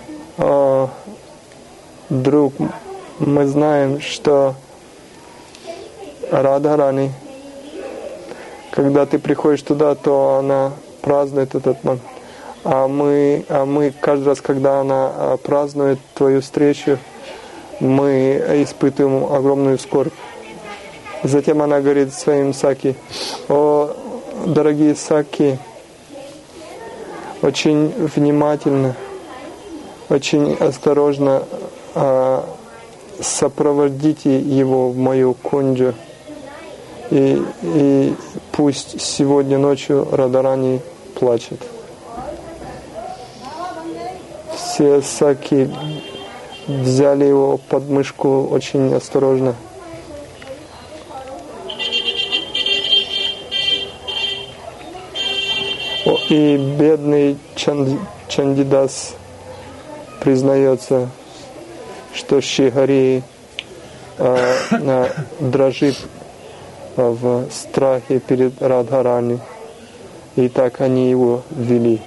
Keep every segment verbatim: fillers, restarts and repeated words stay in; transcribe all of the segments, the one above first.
О, друг, мы знаем, что Радхарани, когда ты приходишь туда, то она празднует этот момент. А мы, а мы каждый раз, когда она празднует твою встречу, мы испытываем огромную скорбь. Затем она говорит своим саки: о, дорогие саки, очень внимательно, очень осторожно а, сопроводите его в мою кунджу. И, и пусть сегодня ночью Радхарани плачет. Все саки взяли его под мышку очень осторожно. И бедный Чанд, Чандидас признается, что Шри-Хари э, дрожит в страхе перед Радхарани. И так они его вели.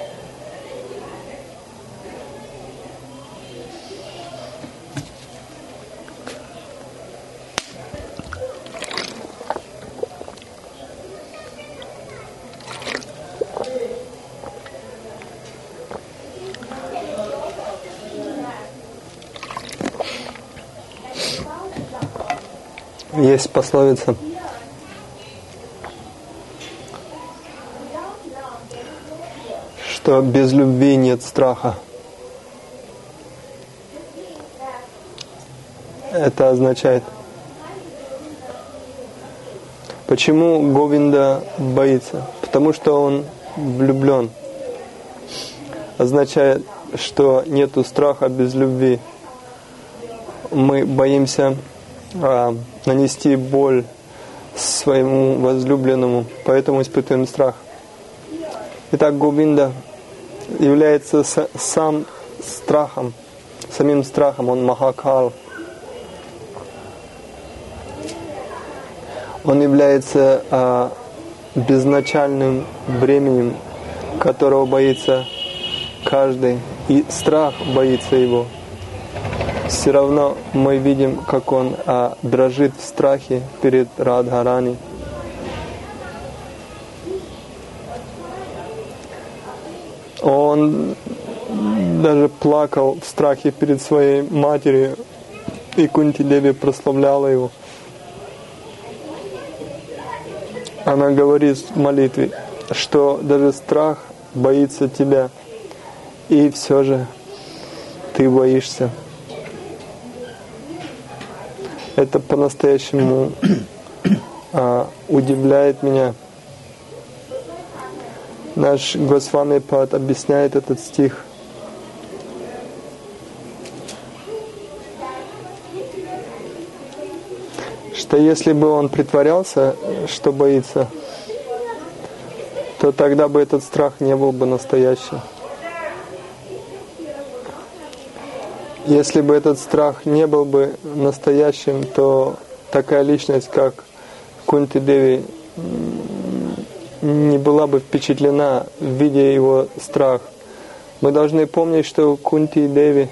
Есть пословица: что без любви нет страха. Это означает, почему Говинда боится? Потому что он влюблен. Означает, что нету страха без любви. Мы боимся а, нанести боль своему возлюбленному, поэтому испытываем страх. Итак, Говинда является с, сам страхом, самим страхом, он Махакал. Он является а, безначальным бременем, которого боится каждый, и страх боится его. Все равно мы видим, как он а, дрожит в страхе перед Радхарани. Он даже плакал в страхе перед своей матерью, и Кунти-деви прославляла его. Она говорит в молитве, что даже страх боится тебя, и все же ты боишься. Это по-настоящему а, удивляет меня. Наш Госвами Пад объясняет этот стих. Что если бы он притворялся, что боится, то тогда бы этот страх не был бы настоящим. Если бы этот страх не был бы настоящим, то такая личность, как Кунти-деви, не была бы впечатлена, видя его страх. Мы должны помнить, что Кунти-деви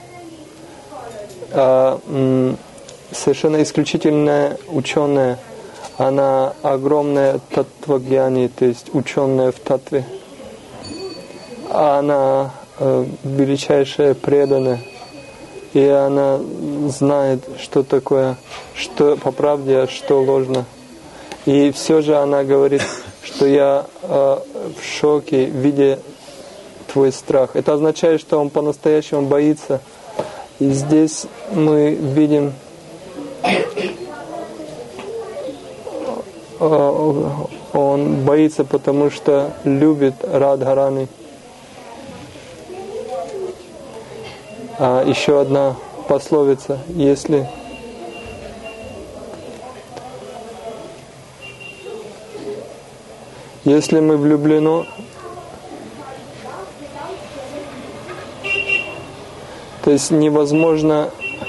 а, м, совершенно исключительная ученая. Она огромная таттвагьяни, то есть ученая в таттве. Она э, величайшая преданная. И она знает, что такое, что по правде, а что ложно. И все же она говорит, что я э, в шоке, видя твой страх. Это означает, что он по-настоящему боится. И здесь мы видим, э, он боится, потому что любит Радхарани. А еще одна пословица: если если мы влюблены, то есть невозможно,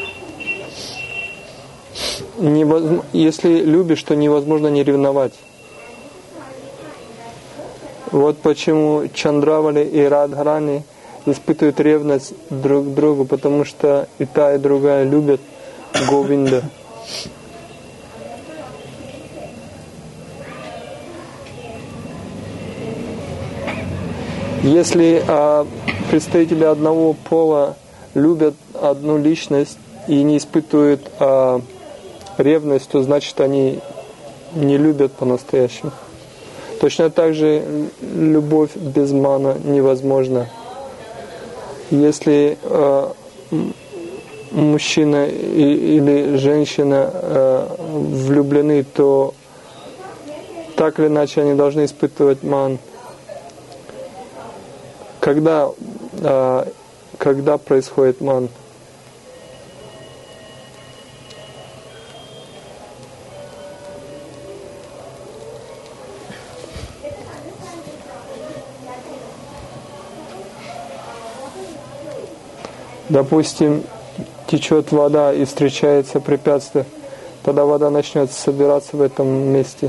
невозможно, если любишь, то невозможно не ревновать. Вот почему Чандравали и Радхарани испытывают ревность друг к другу, потому что и та, и другая любят Говинда. Если а, представители одного пола любят одну личность и не испытывают а, ревность, то значит они не любят по-настоящему. Точно так же любовь без мана невозможна. Если э, мужчина и, или женщина э, влюблены, то так или иначе они должны испытывать ман. Когда, э, когда происходит ман? Допустим, течет вода и встречается препятствие, тогда вода начнет собираться в этом месте.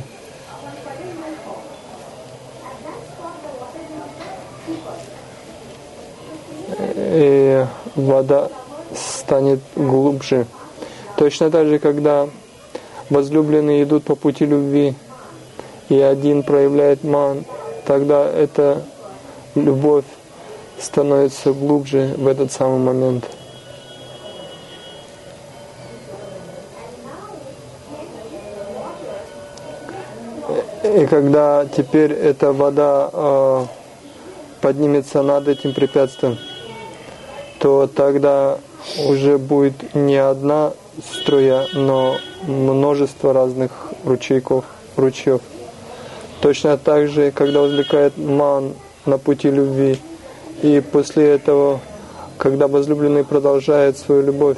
И вода станет глубже. Точно так же, когда возлюбленные идут по пути любви, и один проявляет ман, тогда эта любовь становится глубже в этот самый момент. И когда теперь эта вода э, поднимется над этим препятствием, то тогда уже будет не одна струя, но множество разных ручейков, ручьев. Точно так же, когда возникает ман на пути любви, и после этого, когда возлюбленный продолжает свою любовь,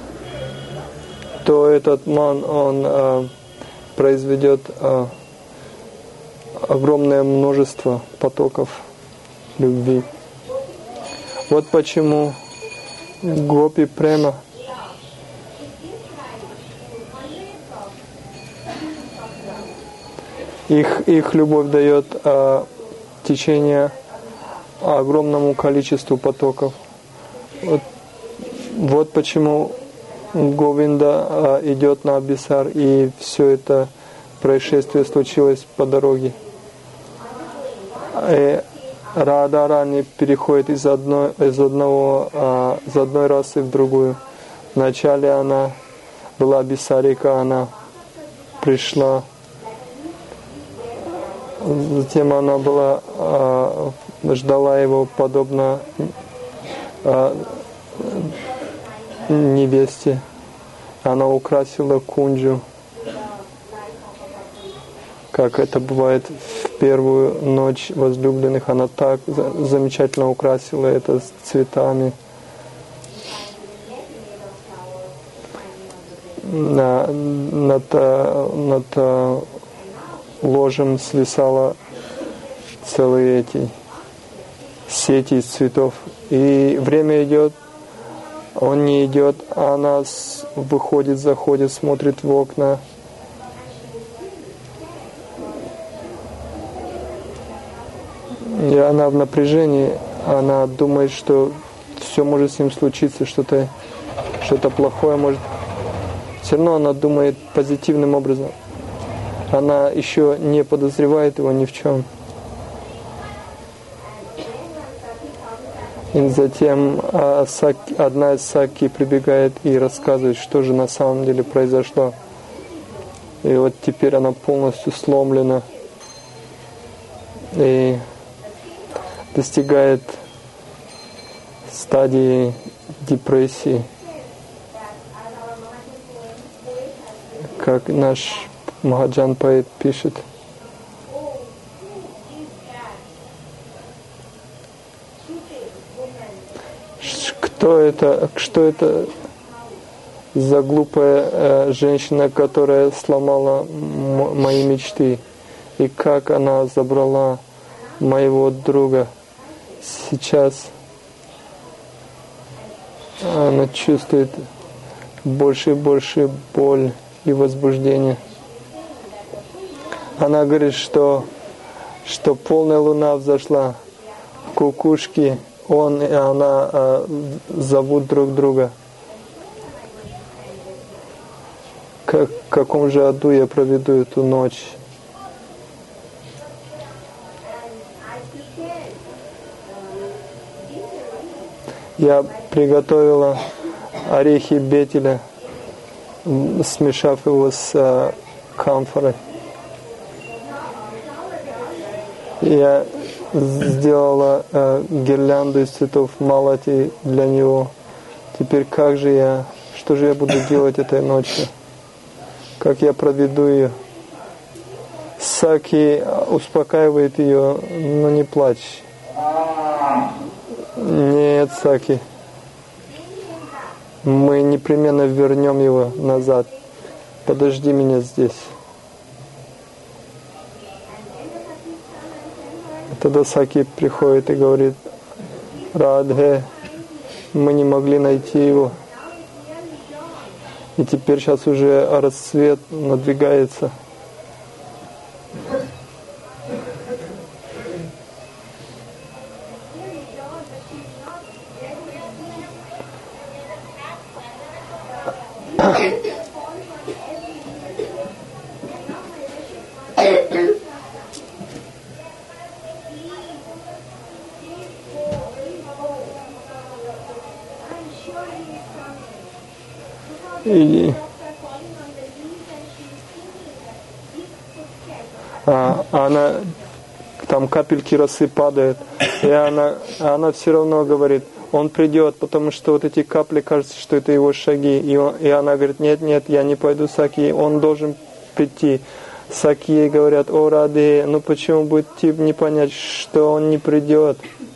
то этот ман, он э, произведет э, огромное множество потоков любви. Вот почему гопи према их, их любовь дает э, течение огромному количеству потоков. Вот, вот почему Говинда а, идет на Абисар, и все это происшествие случилось по дороге. И Радха-рани переходит из, одной, из, одного, а, из одной расы в другую. Вначале она была Абисарика, она пришла. Затем она была а, ждала его подобно а, невесте. Она украсила кунджу, как это бывает в первую ночь возлюбленных. Она так замечательно украсила это с цветами. На, над, над ложем свисала целые эти сети из цветов. И время идет, он не идет, а она выходит, заходит, смотрит в окна. И она в напряжении, она думает, что все может с ним случиться, что-то, что-то плохое может. Все равно она думает позитивным образом. Она еще не подозревает его ни в чем. И затем одна из саки прибегает и рассказывает, что же на самом деле произошло. И вот теперь она полностью сломлена и достигает стадии депрессии. Как наш Махаджан поэт пишет. Кто это, что это за глупая э, женщина, которая сломала м- мои мечты? И как она забрала моего друга? Сейчас она чувствует больше и больше боль и возбуждение. Она говорит, что, что полная луна взошла, кукушки он и она э, зовут друг друга. Как, в каком же аду я проведу эту ночь? Я приготовила орехи бетеля, смешав его с э, камфорой. Я сделала э, гирлянду из цветов малати для него. Теперь как же я, что же я буду делать этой ночью? Как я проведу ее? Саки успокаивает ее, но не плачь. Нет, Саки. Мы непременно вернем его назад. Подожди меня здесь. Тогда Саки приходит и говорит: Радхе, мы не могли найти его. И теперь сейчас уже рассвет надвигается. И а, она, там капельки росы падают, и она, она все равно говорит: он придет, потому что вот эти капли, кажется, что это его шаги. И, он, и она говорит: нет, нет, я не пойду, Саки, он должен прийти. Саки ей говорят: о, Радhe, ну почему будет тип не понять, что он не придет?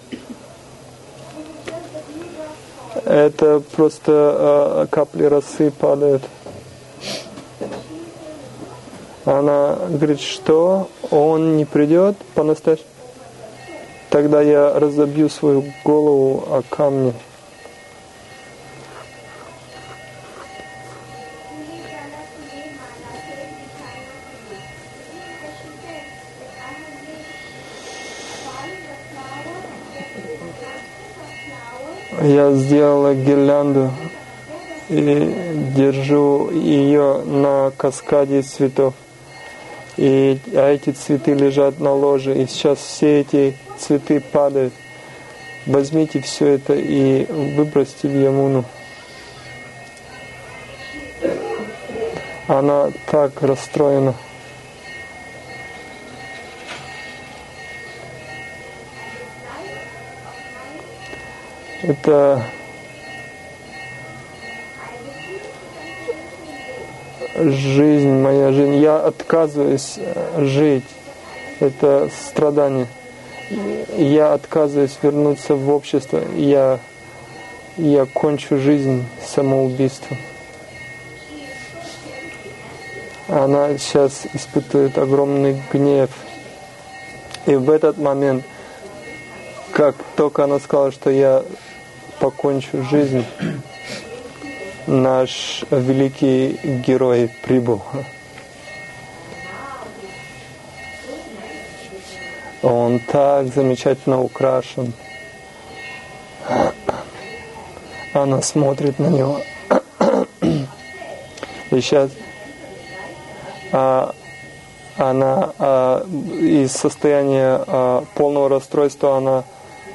Это просто э, капли росы падают. Она говорит: что он не придет по-настоящему? Тогда я разобью свою голову о камни. Я сделала гирлянду и держу ее на каскаде из цветов. И, а эти цветы лежат на ложе, и сейчас все эти цветы падают. Возьмите все это и выбросьте в Ямуну. Она так расстроена. Это жизнь, моя жизнь. Я отказываюсь жить. Это страдание. Я отказываюсь вернуться в общество. Я, я кончу жизнь самоубийством. Она сейчас испытывает огромный гнев. И в этот момент, как только она сказала, что я покончу жизнь, наш великий герой прибыл. Он так замечательно украшен. Она смотрит на него. И сейчас а, она а, из состояния а, полного расстройства она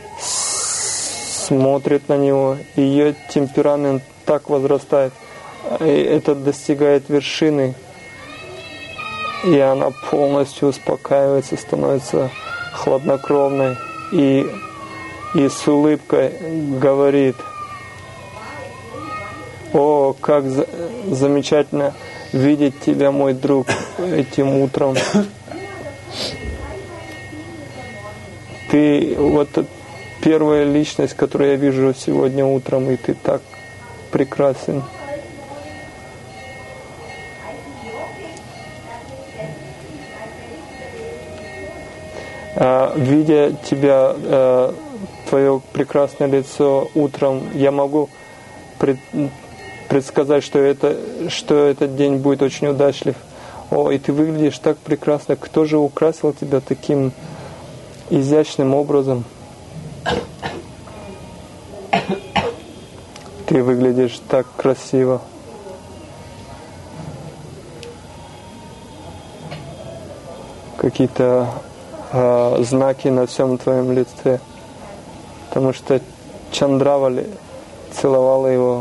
смотрит на него, и ее темперамент так возрастает, и это достигает вершины, и она полностью успокаивается, становится хладнокровной, и, и с улыбкой говорит: о, как за, замечательно видеть тебя, мой друг, этим утром. Ты вот первая личность, которую я вижу сегодня утром, и ты так прекрасен. А, видя тебя, а, твое прекрасное лицо утром, я могу пред, предсказать, что, это, что этот день будет очень удачлив. О, и ты выглядишь так прекрасно. Кто же украсил тебя таким изящным образом? Ты выглядишь так красиво. Какие-то э, знаки на всем твоем лице. Потому что Чандравали целовала его,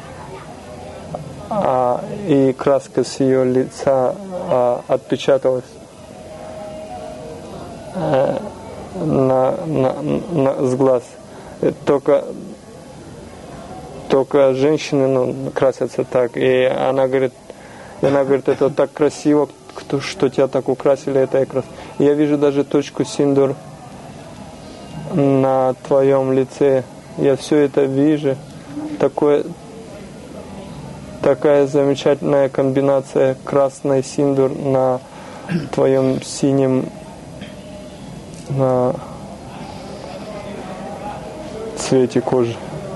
а, и краска с ее лица а, отпечаталась а, на, на, на, с глаз. Только, только женщины ну, красятся так. И она говорит, и она говорит, это так красиво, что тебя так украсили этой краской. Я вижу даже точку синдур на твоем лице. Я все это вижу. Такое, такая замечательная комбинация красный синдур на твоем синем на цвете кожи.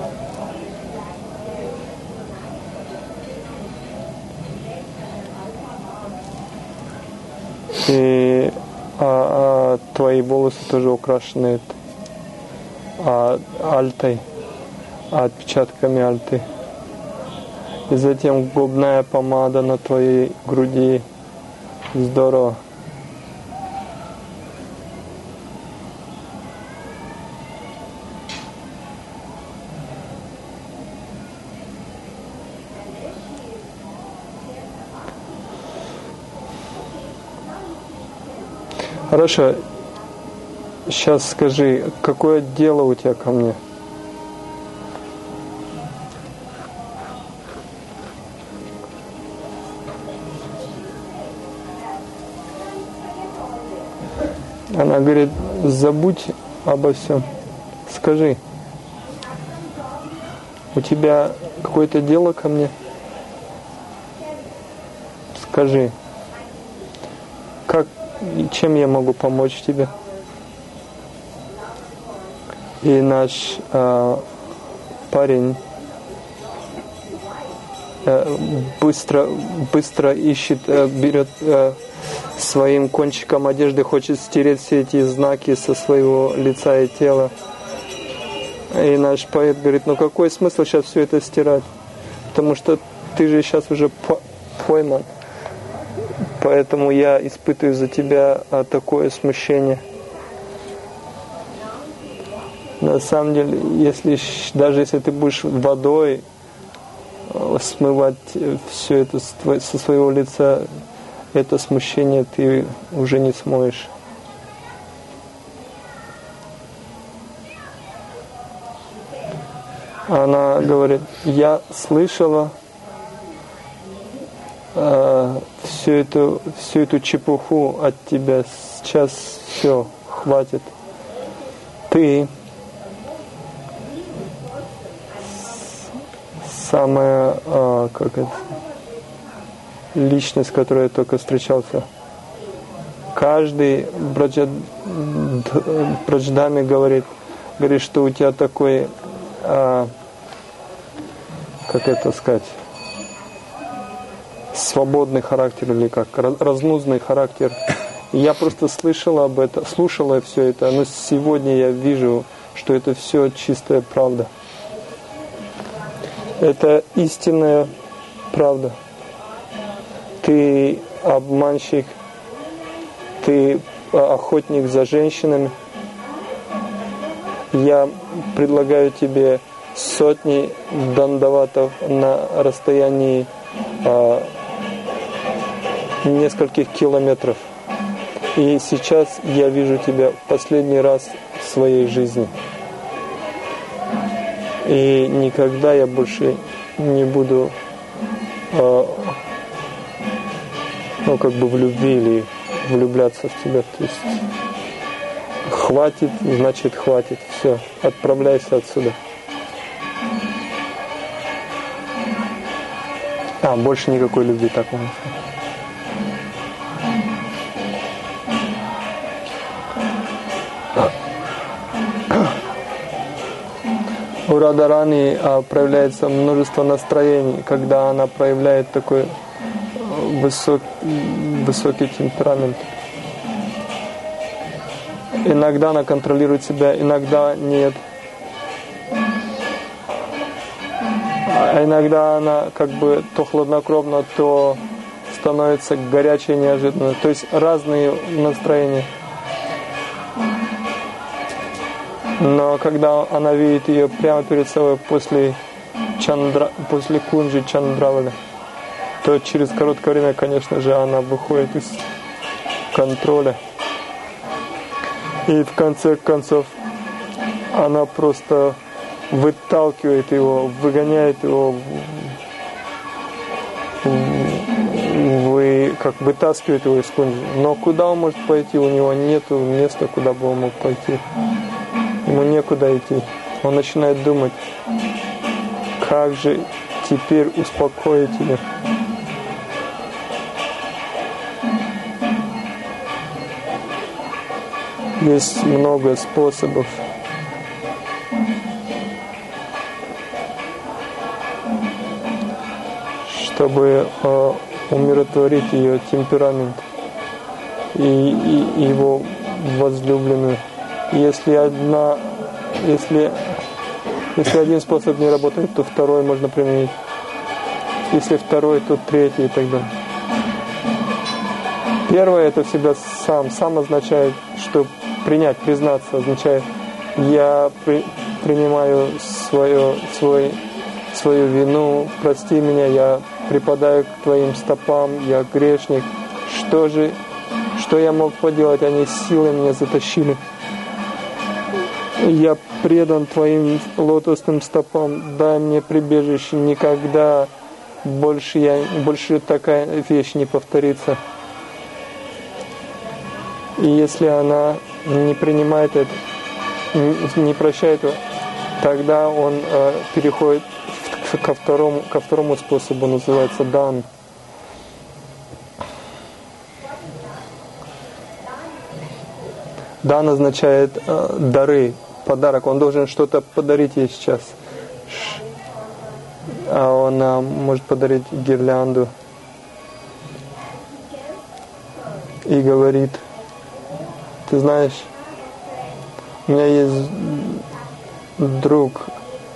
И а, а, твои волосы тоже украшены а, альтой, отпечатками альты. И затем губная помада на твоей груди. Здорово. Хорошо. Сейчас скажи, какое дело у тебя ко мне? Она говорит, забудь обо всем. Скажи, у тебя какое-то дело ко мне? Скажи, как, чем я могу помочь тебе? И наш э, парень э, быстро, быстро ищет, э, берет э, своим кончиком одежды, хочет стереть все эти знаки со своего лица и тела. И наш поэт говорит, ну какой смысл сейчас все это стирать? Потому что ты же сейчас уже пойман. Поэтому я испытываю за тебя такое смущение. На самом деле, если, даже если ты будешь водой смывать все это со своего лица, это смущение ты уже не смоешь. Она говорит, я слышала э, всю эту, всю эту чепуху от тебя, сейчас все, хватит. Ты самая, э, как это, личность, с которой я только встречался. Каждый Брадждами говорит, говорит, что у тебя такой, а, как это сказать, свободный характер или как, разнузный характер. Я просто слышала об этом, слушала все это, но сегодня я вижу, что это все чистая правда. Это истинная правда. Ты обманщик, ты охотник за женщинами. Я предлагаю тебе сотни дандаватов на расстоянии а, нескольких километров. И сейчас я вижу тебя в последний раз в своей жизни. И никогда я больше не буду а, ну, как бы в любви или влюбляться в тебя. То есть хватит, значит хватит. Все, отправляйся отсюда. А, больше никакой любви, так можно сказать. У Радарани а, проявляется множество настроений, когда она проявляет такой высок, высокий темперамент. Иногда она контролирует себя, иногда нет. А иногда она как бы то хладнокровно, то становится горячей неожиданно. То есть разные настроения. Но когда она видит ее прямо перед собой после, чандра, после кунджи Чандравали, то через короткое время, конечно же, она выходит из контроля. И в конце концов она просто выталкивает его, выгоняет его, вы, как вытаскивает его из кунджи. Но куда он может пойти? У него нет места, куда бы он мог пойти. Ему некуда идти. Он начинает думать, как же теперь успокоить ее. Есть много способов. Чтобы э, умиротворить ее темперамент и, и, и его возлюбленную. Если одна, если, если один способ не работает, то второй можно применить. Если второй, то третий и так далее. Первое — это всегда сам. Сам означает, что принять, признаться, означает, я при, принимаю свое, свой, свою вину, прости меня, я припадаю к твоим стопам, я грешник. Что же, что я мог поделать? Они силой меня затащили. Я предан твоим лотосным стопам, дай мне прибежище, никогда больше, я, больше такая вещь не повторится. И если она не принимает это, не прощает его, тогда он э, переходит ко второму, ко второму способу, называется дан. Дан означает э, дары, подарок. Он должен что-то подарить ей сейчас. А он э, может подарить гирлянду. И говорит, ты знаешь, у меня есть друг,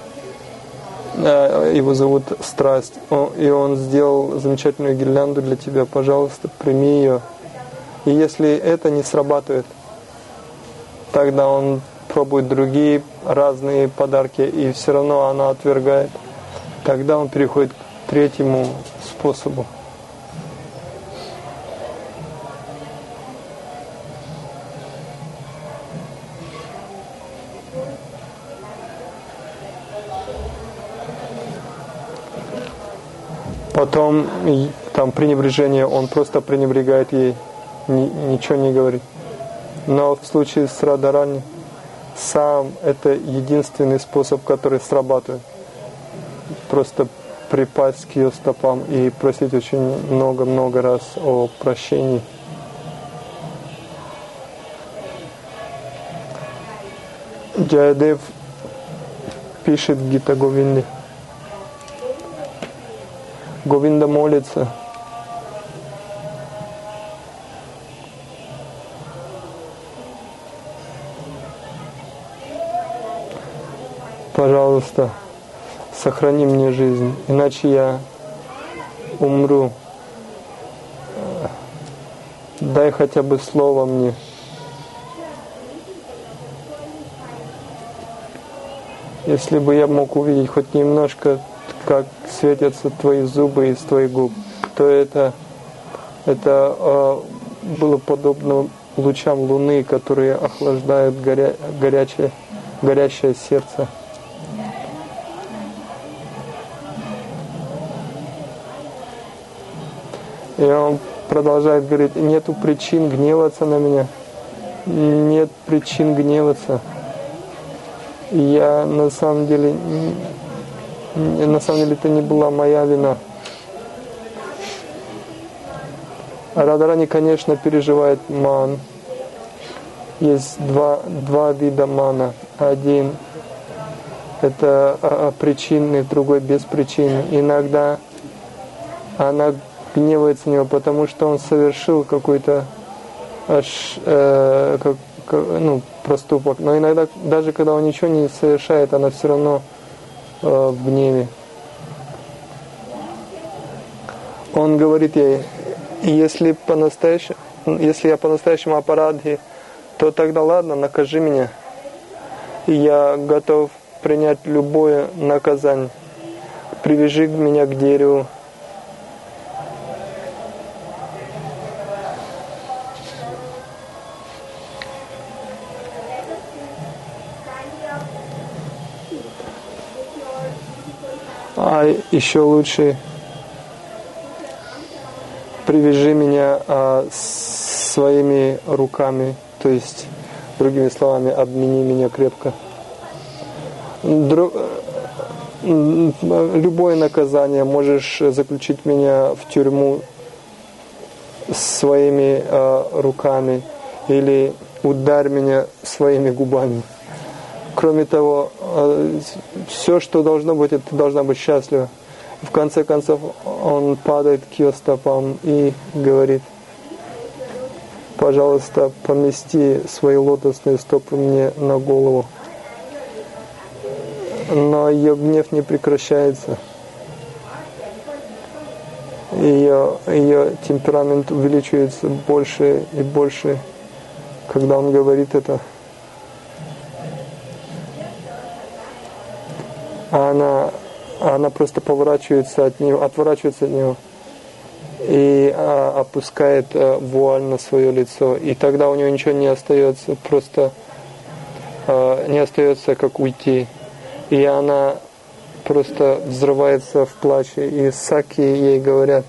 его зовут Страсть, и он сделал замечательную гирлянду для тебя, пожалуйста, прими ее. И если это не срабатывает, тогда он пробует другие разные подарки, и все равно она отвергает. Тогда он переходит к третьему способу. Потом там пренебрежение, он просто пренебрегает ей, ни, ничего не говорит. Но в случае с Радарани сам это единственный способ, который срабатывает. Просто припасть к ее стопам и просить очень много-много раз о прощении. Джаядев пишет в Гита Говинде. Говинда молится. Пожалуйста, сохрани мне жизнь, иначе я умру. Дай хотя бы слово мне. Если бы я мог увидеть хоть немножко, как светятся твои зубы из твоих губ, то это, это э, было подобно лучам луны, которые охлаждают горя, горячее, горящее сердце. И он продолжает говорить, нету причин гневаться на меня, нет причин гневаться. Я на самом деле, на самом деле это не была моя вина. Радарани, конечно, переживает ман. Есть два, два вида мана. Один это а, причинный, другой беспричинный. Иногда она гневается на него, потому что он совершил какой-то аж, э, как, ну, проступок. Но иногда, даже когда он ничего не совершает, она все равно э, в гневе. он говорит ей, если, по-настоящему, если я по-настоящему апарадхи, то тогда ладно, накажи меня. И я готов принять любое наказание. Привяжи меня к дереву. А еще лучше привяжи меня а, своими руками, то есть, другими словами, обмени меня крепко. Дру... Любое наказание, можешь заключить меня в тюрьму своими а, руками или ударь меня своими губами. Кроме того, все, что должно быть, это должна быть счастлива. В конце концов, он падает к ее стопам и говорит: пожалуйста, помести свои лотосные стопы мне на голову. Но ее гнев не прекращается. Ее, ее темперамент увеличивается больше и больше, когда он говорит это. А она, она просто поворачивается от него, отворачивается от него и а, опускает а, вуаль на свое лицо. И тогда у нее ничего не остается, просто а, не остается, как уйти. И она просто взрывается в плаче. И саки ей говорят: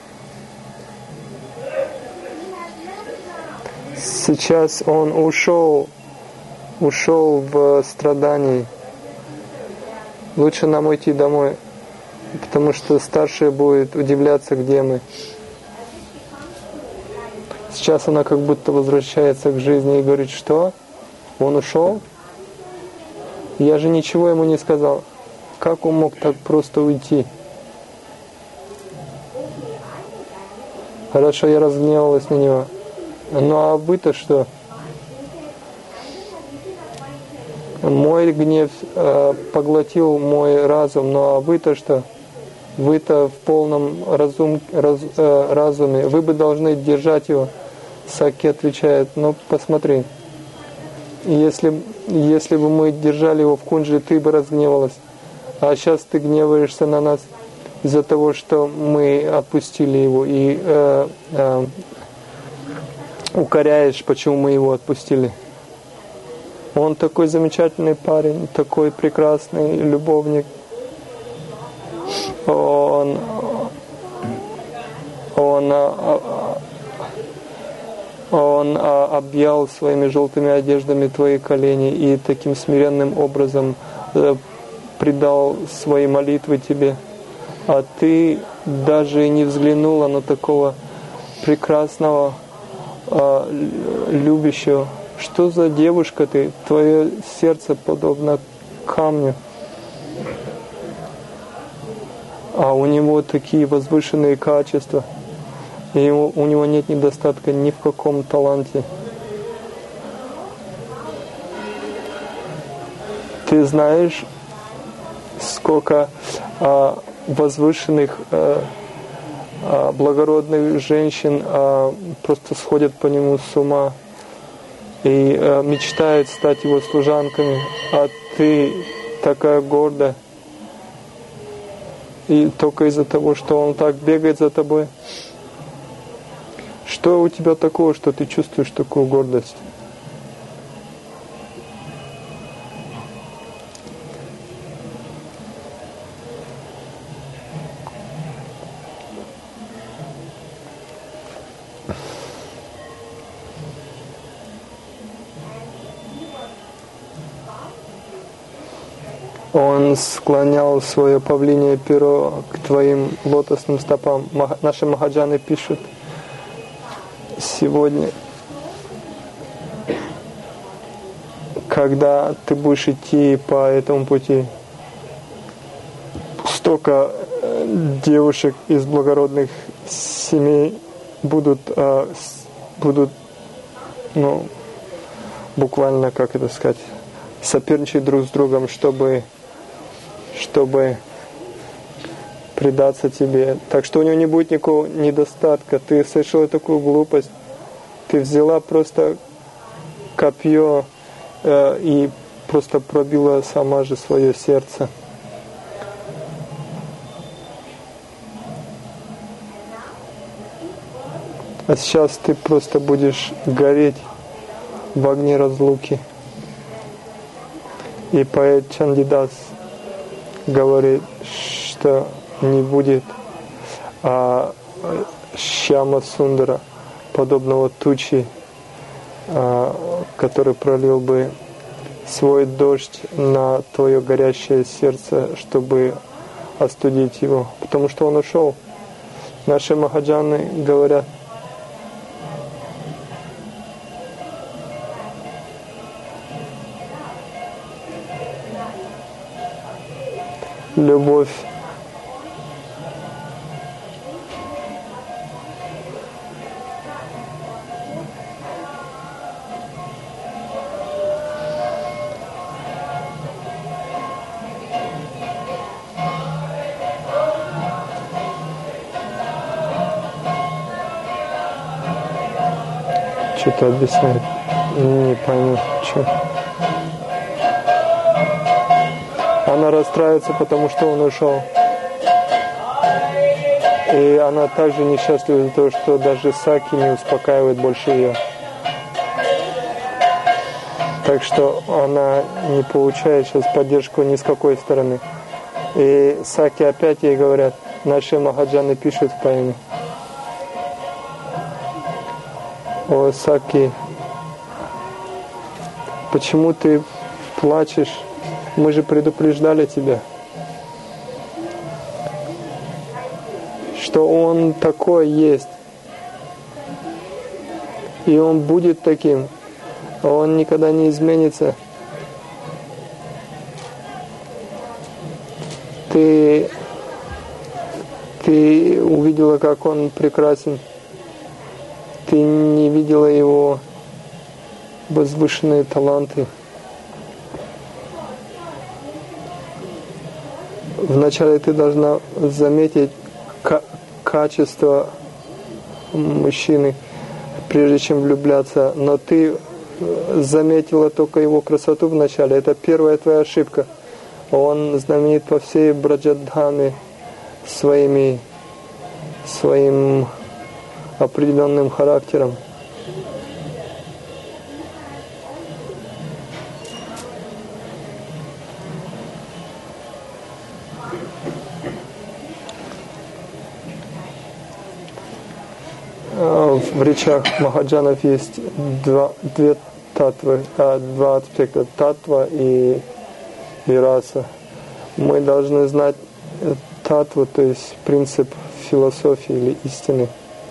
сейчас он ушел, ушел в страдании. Лучше нам уйти домой, потому что старшая будет удивляться, где мы. Сейчас она как будто возвращается к жизни и говорит: что? Он ушел? Я же ничего ему не сказал. Как он мог так просто уйти? Хорошо, я разгневалась на него. Ну а вы-то что? Мой гнев э, поглотил мой разум, ну а вы-то что? Вы-то в полном разум, раз, э, разуме, вы бы должны держать его. Саки отвечает: ну посмотри, если, если бы мы держали его в кунджи, ты бы разгневалась, а сейчас ты гневаешься на нас из-за того, что мы отпустили его, и э, э, укоряешь, почему мы его отпустили. Он такой замечательный парень, такой прекрасный любовник. Он, он, он объял своими желтыми одеждами твои колени и таким смиренным образом предал свои молитвы тебе. А ты даже не взглянула на такого прекрасного, любящего. Что за девушка ты? Твое сердце подобно камню. А у него такие возвышенные качества. И ему, у него нет недостатка ни в каком таланте. Ты знаешь, сколько а, возвышенных, а, а, благородных женщин а, просто сходят по нему с ума и э, мечтают стать его служанками, а ты такая гордая. И только из-за того, что он так бегает за тобой. Что у тебя такого, что ты чувствуешь такую гордость? Он склонял свое павлинье перо к твоим лотосным стопам. Наши махаджаны пишут сегодня: когда ты будешь идти по этому пути, столько девушек из благородных семей будут, будут, ну, буквально, как это сказать, соперничать друг с другом, чтобы чтобы предаться тебе. Так что у него не будет никакого недостатка. Ты совершила такую глупость. Ты взяла просто копье э, и просто пробила сама же свое сердце. А сейчас ты просто будешь гореть в огне разлуки. И поэт Чандидас говорит, что не будет а, Шьяма Сундара, подобного тучи, а, который пролил бы свой дождь на твое горящее сердце, чтобы остудить его. Потому что он ушел. Наши махаджаны говорят, любовь что-то объясняет. Не пойму, что. Она расстраивается, потому что он ушел. И она также несчастлива из-за того, что даже Саки не успокаивает больше ее. Так что она не получает сейчас поддержку ни с какой стороны. И Саки опять ей говорят, наши махаджаны пишут в поэме. О, Саки, почему ты плачешь? Мы же предупреждали тебя, что он такой есть, и он будет таким, он никогда не изменится. Ты, ты увидела, как он прекрасен, ты не видела его возвышенные таланты. Вначале ты должна заметить качество мужчины, прежде чем влюбляться, но ты заметила только его красоту вначале. Это первая твоя ошибка. Он знаменит по всей Браджадхаме своими, своим определенным характером. В речах махаджанов есть два, две татвы, а, два аспекта — татва и, и раса. Мы должны знать татву, то есть принцип философии или истины.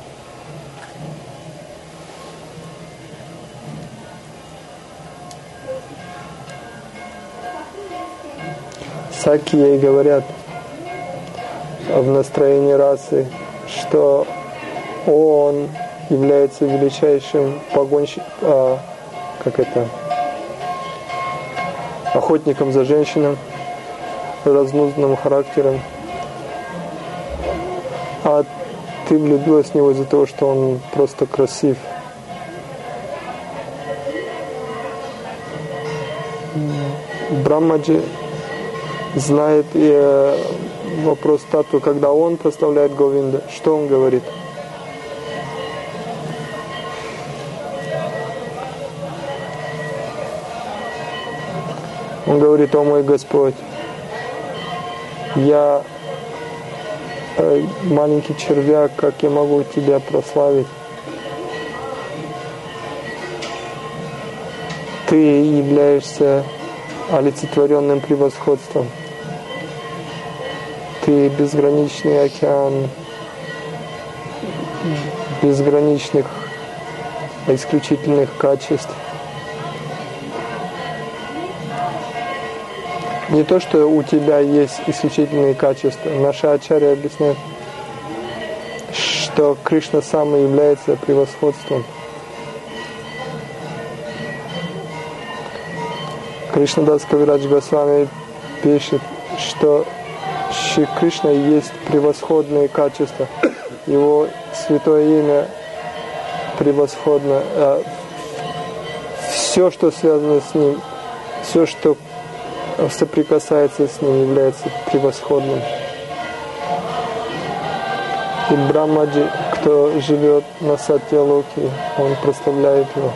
Саки ей говорят в настроении расы, что он является величайшим погонщиком, а, как это, охотником за женщинами, разнузданным характером. А ты влюбилась в него из-за того, что он просто красив. Брахмаджи знает и вопрос татвы, когда он прославляет Говинда. Что он говорит? Он говорит: о мой Господь, я э, маленький червяк, как я могу Тебя прославить? Ты являешься олицетворенным превосходством. Ты безграничный океан безграничных исключительных качеств. Не то, что у тебя есть исключительные качества. Наши ачарьи объясняют, что Кришна сам и является превосходством. Кришнадас Кавирадж Госвами пишет, что Шри Кришна есть превосходные качества. Его святое имя превосходно. Все, что связано с ним, все, что соприкасается с ним, является превосходным. И Брахмаджи, кто живет на Сатья-локе, он прославляет его.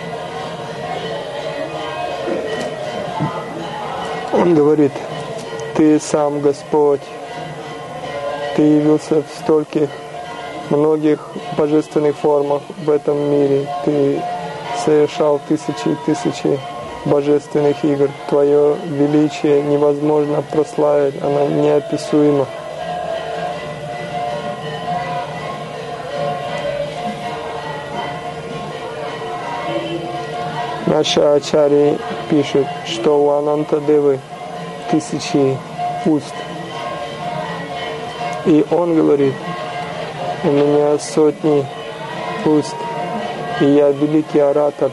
Он говорит: Ты сам Господь, Ты явился в стольких, многих божественных формах в этом мире. Ты совершал тысячи и тысячи божественных игр. Твое величие невозможно прославить, оно неописуемо. Наши ачарьи пишут, что у Анантадевы тысячи уст. И он говорит: у меня сотни уст, и я великий оратор.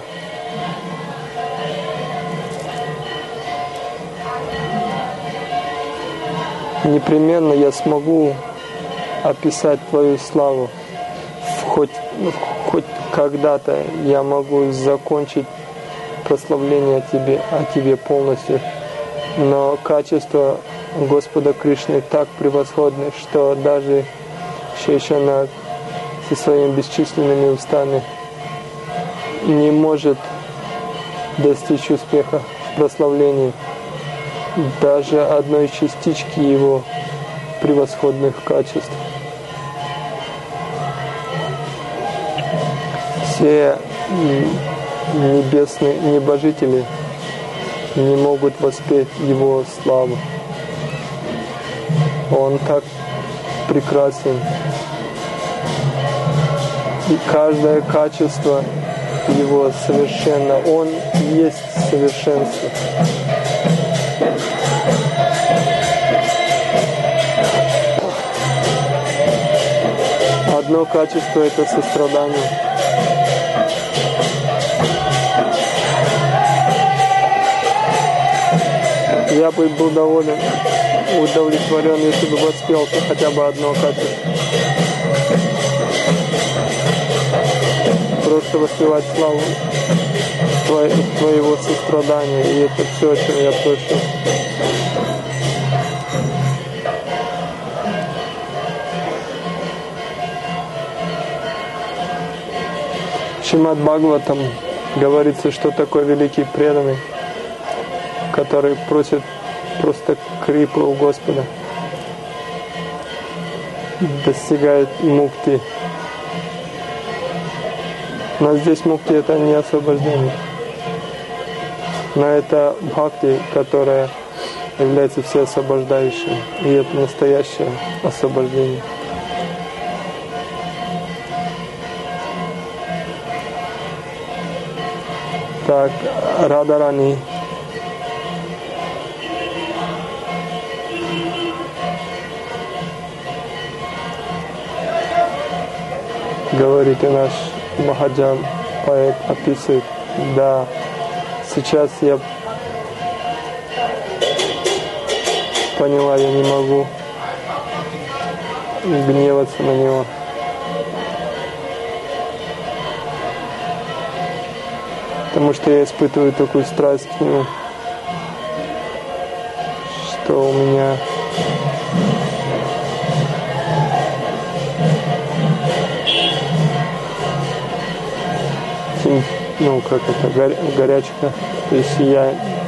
Непременно я смогу описать Твою славу. Хоть, хоть когда-то я могу закончить прославление Тебе, о Тебе полностью. Но качество Господа Кришны так превосходны, что даже Шейшанаг со своими бесчисленными устами не может достичь успеха в прославлении даже одной частички его превосходных качеств. Все небесные небожители не могут воспеть его славу. Он так прекрасен. И каждое качество его совершенно. Он есть совершенство. Одно качество — это сострадание. Я бы был доволен, удовлетворен, если бы воспел хотя бы одно качество. Просто воспевать славу твоего сострадания, и это все, о чем я прошу. В Шримад Бхагаватам говорится, что такой великий преданный, который просит просто крипы у Господа, достигает мукти. Но здесь мукти — это не освобождение, но это бхакти, которая является всеосвобождающей, и это настоящее освобождение. Так, Радарани. Говорит и наш Махаджан, поэт, описывает: да, сейчас я поняла, я не могу гневаться на него. Потому что я испытываю такую страсть к нему, что у меня ну как это, горя, горячка. То есть я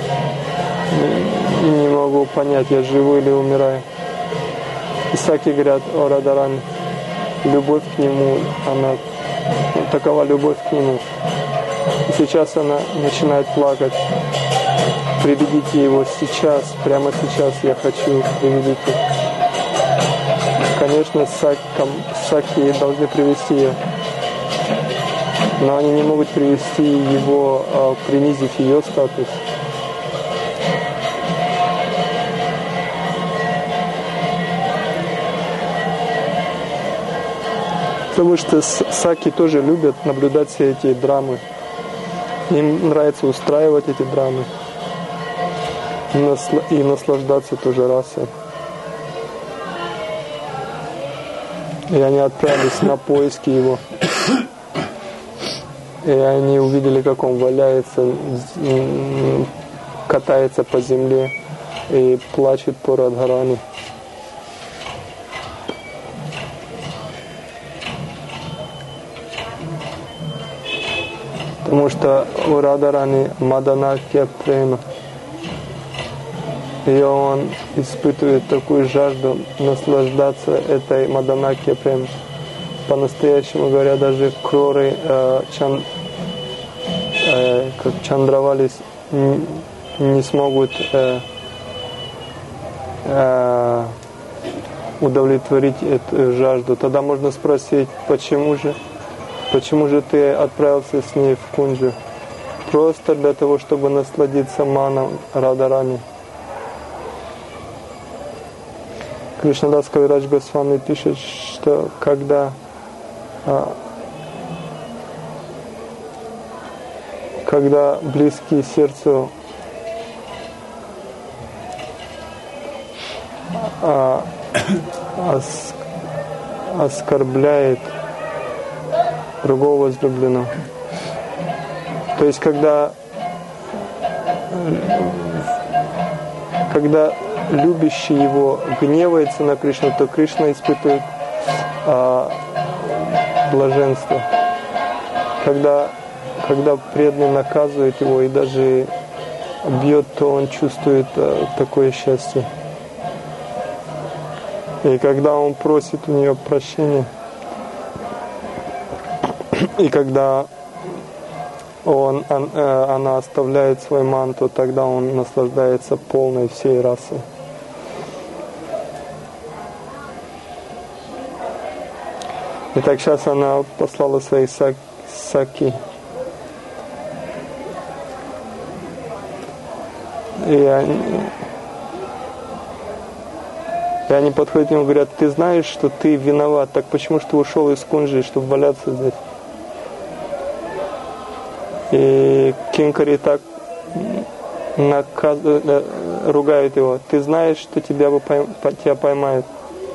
не, не могу понять, я живу или умираю. И саки говорят: о Радарани, любовь к нему, она, ну, такова любовь к нему. И сейчас она начинает плакать. Приведите его сейчас, прямо сейчас я хочу, приведите. Конечно, саки, саки должны привести ее, но они не могут привести его, принизив ее статус. Потому что саки тоже любят наблюдать все эти драмы. Им нравится устраивать эти драмы и наслаждаться тоже расой. И они отправились на поиски его. И они увидели, как он валяется, катается по земле и плачет по Радхарани. Потому что у Радхарани Маданакья према. И он испытывает такую жажду наслаждаться этой Маданакья према. По-настоящему говоря, даже кроры э, чан, э, как Чандравали не, не смогут э, э, удовлетворить эту жажду. Тогда можно спросить, почему же, почему же ты отправился с ней в Кунджу? Просто для того, чтобы насладиться маном Радхарани. Кришнадас Кавирадж Госвами пишет, что когда когда близкие сердцу а, ос, оскорбляет другого возлюбленного. То есть когда когда любящий его гневается на Кришну, то Кришна испытывает а, блаженство. Когда, когда преданный наказывает его и даже бьет, то он чувствует а, такое счастье. И когда он просит у нее прощения, и когда он, он, она оставляет свой ман, то тогда он наслаждается полной всей расой. Итак, сейчас она послала свои саки. И они, и они подходят к нему и говорят: ты знаешь, что ты виноват, так почему же ты ушел из Кунджи, чтобы валяться здесь? И кинкари так наказ... ругают его: ты знаешь, что тебя, бы пойм... тебя поймают.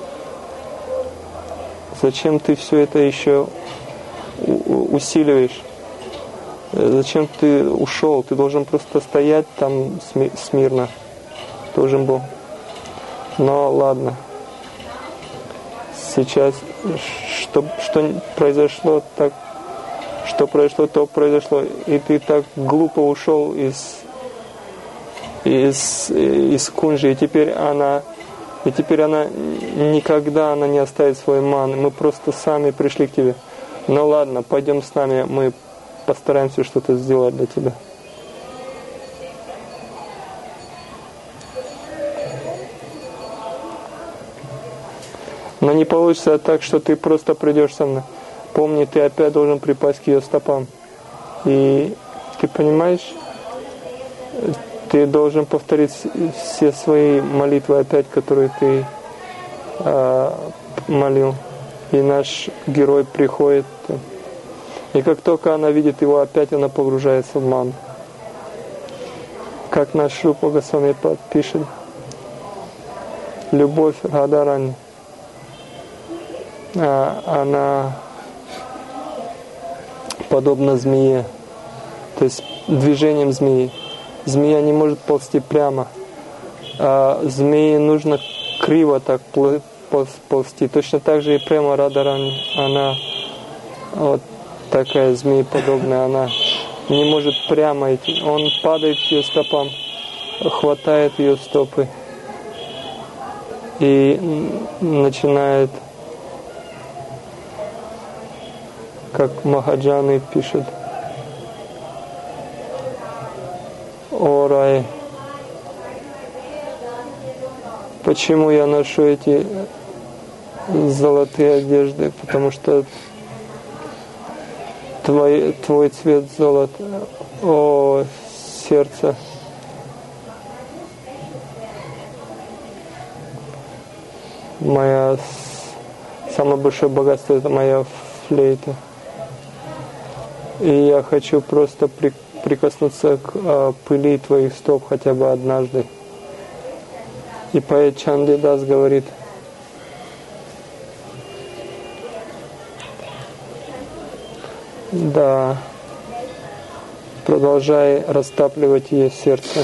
Зачем ты все это еще усиливаешь? Зачем ты ушел? Ты должен просто стоять там смирно. Должен был. Но ладно. Сейчас что, что произошло, так что произошло, то произошло. И ты так глупо ушел из, из, из Кунджи. И теперь она И теперь она никогда она не оставит свой ман. Мы просто сами пришли к тебе. Ну ладно, пойдем с нами, мы постараемся что-то сделать для тебя. Но не получится так, что ты просто придешь со мной. Помни, ты опять должен припасть к ее стопам. И ты понимаешь, ты должен повторить все свои молитвы опять, которые ты э, молил. И наш герой приходит. И как только она видит его, опять она погружается в ману. Как наш Рупа Госвами пишет: любовь Радхарани, э, она подобна змее, то есть движением змеи. Змея не может ползти прямо. А змее нужно криво так ползти. Точно так же и прямо Радхарани. Она вот такая змееподобная. Она не может прямо идти. Он падает к ее стопам, хватает ее стопы и начинает, как Махаджаны пишет: о рай, почему я ношу эти золотые одежды? Потому что твой, твой цвет золота, о сердце. Моя самое большое богатство — это моя флейта. И я хочу просто при прикоснуться к а, пыли твоих стоп хотя бы однажды. И поэт Чандидас говорит: Да. Продолжай растапливать ее сердце.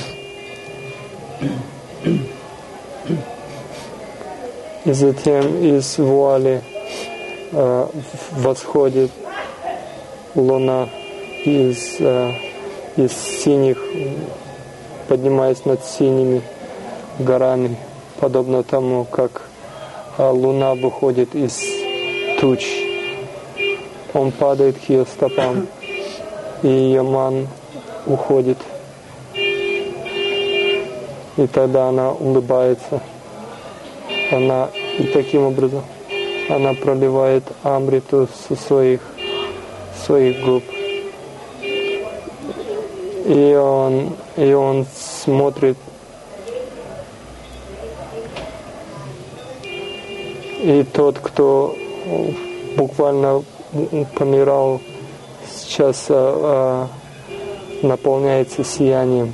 И затем из вуали э, восходит луна из, э, из синих, поднимаясь над синими горами, подобно тому, как э, луна выходит из туч. Он падает к ее стопам, и ее ман уходит. И тогда она улыбается. Она, и таким образом она проливает амриту со своих, своих губ. И он, и он смотрит. И тот, кто буквально помирал, сейчас а, а, наполняется сиянием.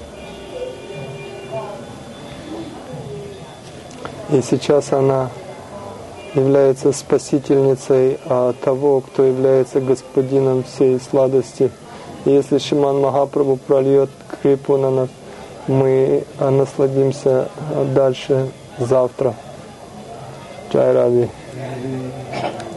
И сейчас она является спасительницей а, того, кто является господином всей сладости. И если Шриман Махапрабху прольет крипу на нас, мы а, насладимся дальше завтра. Джай Ради.